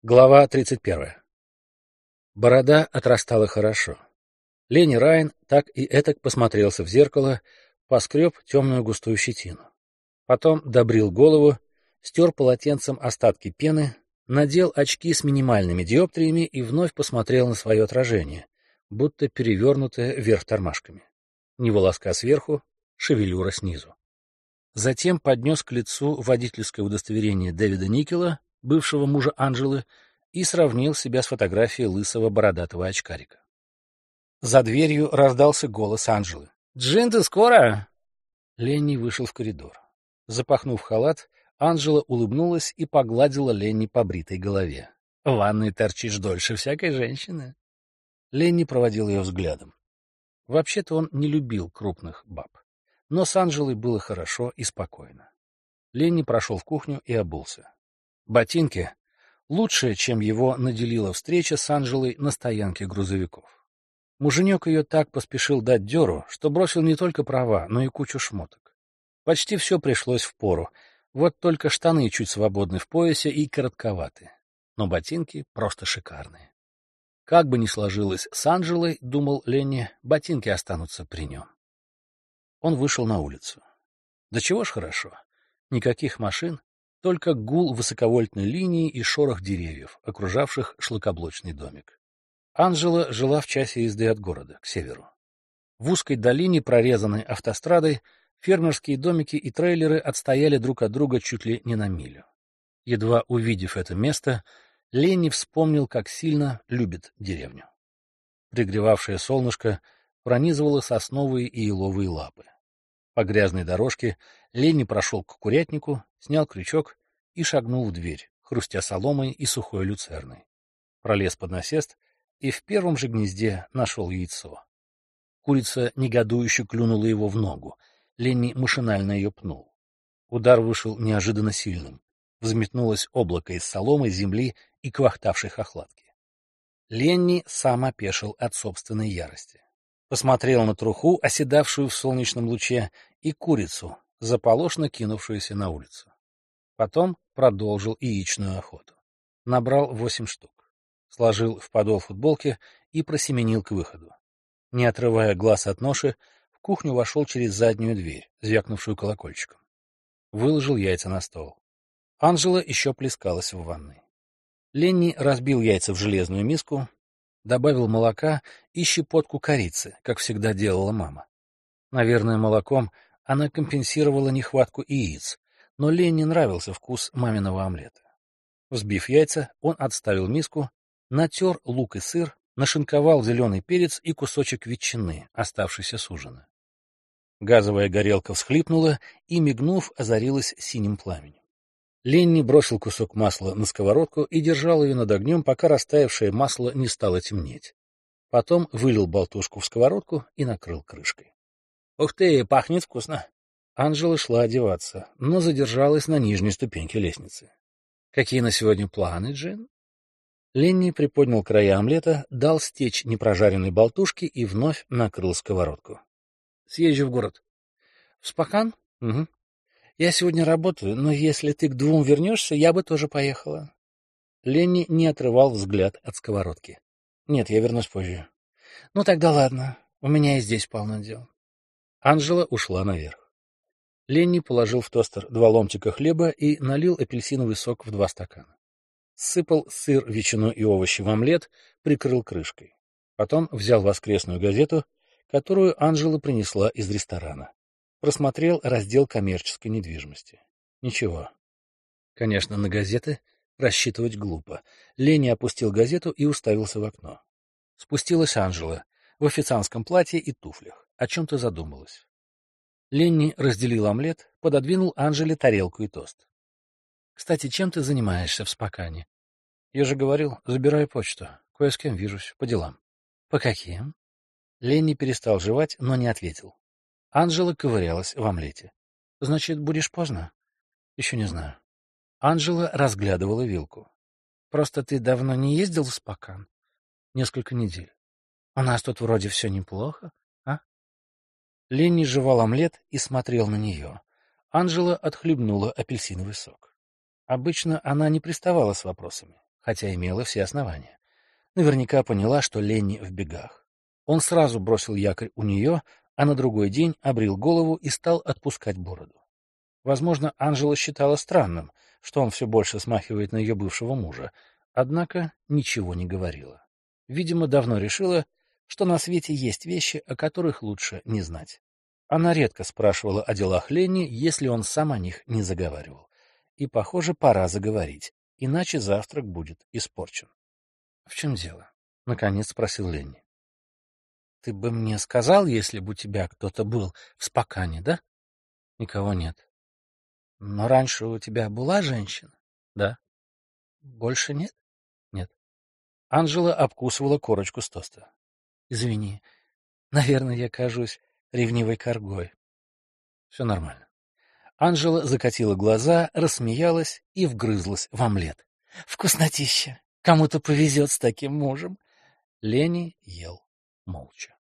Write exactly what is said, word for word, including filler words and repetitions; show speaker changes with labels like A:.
A: Глава тридцать первая. Борода отрастала хорошо. Ленни Райан так и этак посмотрелся в зеркало, поскреб темную густую щетину. Потом добрил голову, стер полотенцем остатки пены, надел очки с минимальными диоптриями и вновь посмотрел на свое отражение, будто перевернутое вверх тормашками. Ни волоска сверху, шевелюра снизу. Затем поднес к лицу водительское удостоверение Дэвида Никела, бывшего мужа Анжелы, и сравнил себя с фотографией лысого бородатого очкарика. За дверью раздался голос Анжелы. «Джин, ты скоро?» Ленни вышел в коридор. Запахнув халат, Анжела улыбнулась и погладила Ленни по бритой голове. «В ванной торчишь дольше всякой женщины». Ленни проводил ее взглядом. Вообще-то он не любил крупных баб. Но с Анжелой было хорошо и спокойно. Ленни прошел в кухню и обулся. Ботинки — лучшее, чем его наделила встреча с Анжелой на стоянке грузовиков. Муженек ее так поспешил дать дёру, что бросил не только права, но и кучу шмоток. Почти все пришлось впору, вот только штаны чуть свободны в поясе и коротковаты. Но ботинки просто шикарные. Как бы ни сложилось с Анжелой, думал Ленни, ботинки останутся при нем. Он вышел на улицу. Да чего ж хорошо. Никаких машин, только гул высоковольтной линии и шорох деревьев, окружавших шлакоблочный домик. Анжела жила в часе езды от города, к северу. В узкой долине, прорезанной автострадой, фермерские домики и трейлеры отстояли друг от друга чуть ли не на милю. Едва увидев это место, Ленни вспомнил, как сильно любит деревню. Пригревавшее солнышко пронизывало сосновые и еловые лапы. По грязной дорожке Ленни прошел к курятнику, снял крючок и шагнул в дверь, хрустя соломой и сухой люцерной. Пролез под насест и в первом же гнезде нашел яйцо. Курица негодующе клюнула его в ногу. Ленни машинально ее пнул. Удар вышел неожиданно сильным. Взметнулось облако из соломы, земли и квахтавшей хохлатки. Ленни сам опешил от собственной ярости. Посмотрел на труху, оседавшую в солнечном луче, и курицу, заполошно кинувшуюся на улицу. Потом продолжил яичную охоту. Набрал восемь штук. Сложил в подол футболки и просеменил к выходу. Не отрывая глаз от ноши, в кухню вошел через заднюю дверь, звякнувшую колокольчиком. Выложил яйца на стол. Анжела еще плескалась в ванной. Ленни разбил яйца в железную миску, добавил молока и щепотку корицы, как всегда делала мама. Наверное, молоком она компенсировала нехватку яиц, но Ленни нравился вкус маминого омлета. Взбив яйца, он отставил миску, натер лук и сыр, нашинковал зеленый перец и кусочек ветчины, оставшийся с ужина. Газовая горелка всхлипнула и, мигнув, озарилась синим пламенем. Ленни бросил кусок масла на сковородку и держал ее над огнем, пока растаявшее масло не стало темнеть. Потом вылил болтушку в сковородку и накрыл крышкой. — Ух ты, пахнет вкусно! Анжела шла одеваться, но задержалась на нижней ступеньке лестницы. — Какие на сегодня планы, Джин? Ленни приподнял края омлета, дал стечь непрожаренной болтушки и вновь накрыл сковородку. — Съезжу в город. — В Спокан? — Угу. Я сегодня работаю, но если ты к двум вернешься, я бы тоже поехала. Ленни не отрывал взгляд от сковородки. — Нет, я вернусь позже. — Ну тогда ладно, у меня и здесь полно дел. Анжела ушла наверх. Ленни положил в тостер два ломтика хлеба и налил апельсиновый сок в два стакана. Сыпал сыр, ветчину и овощи в омлет, прикрыл крышкой. Потом взял воскресную газету, которую Анжела принесла из ресторана. Просмотрел раздел коммерческой недвижимости. Ничего. Конечно, на газеты рассчитывать глупо. Ленни опустил газету и уставился в окно. Спустилась Анжела в официантском платье и туфлях. О чем-то задумалась. Ленни разделил омлет, пододвинул Анжеле тарелку и тост. — Кстати, чем ты занимаешься в Спокане? — Я же говорил, забираю почту. Кое с кем вижусь, по делам. — По каким? Ленни перестал жевать, но не ответил. Анжела ковырялась в омлете. — Значит, будешь поздно? — Еще не знаю. Анжела разглядывала вилку. — Просто ты давно не ездил в Спокан? — Несколько недель. — У нас тут вроде все неплохо, а? Ленни жевал омлет и смотрел на нее. Анжела отхлебнула апельсиновый сок. Обычно она не приставала с вопросами, хотя имела все основания. Наверняка поняла, что Ленни в бегах. Он сразу бросил якорь у нее, а на другой день обрил голову и стал отпускать бороду. Возможно, Анжела считала странным, что он все больше смахивает на ее бывшего мужа, однако ничего не говорила. Видимо, давно решила, что на свете есть вещи, о которых лучше не знать. Она редко спрашивала о делах Ленни, если он сам о них не заговаривал. И, похоже, пора заговорить, иначе завтрак будет испорчен. — В чем дело? — наконец спросил Ленни. — Ты бы мне сказал, если бы у тебя кто-то был в Спокане, да? — Никого нет. — Но раньше у тебя была женщина? — Да. — Больше нет? — Нет. Анжела обкусывала корочку с тоста. — Извини, наверное, я кажусь ревнивой коргой. — Все нормально. Анжела закатила глаза, рассмеялась и вгрызлась в омлет. — Вкуснотища! Кому-то повезет с таким мужем. Ленни ел молча.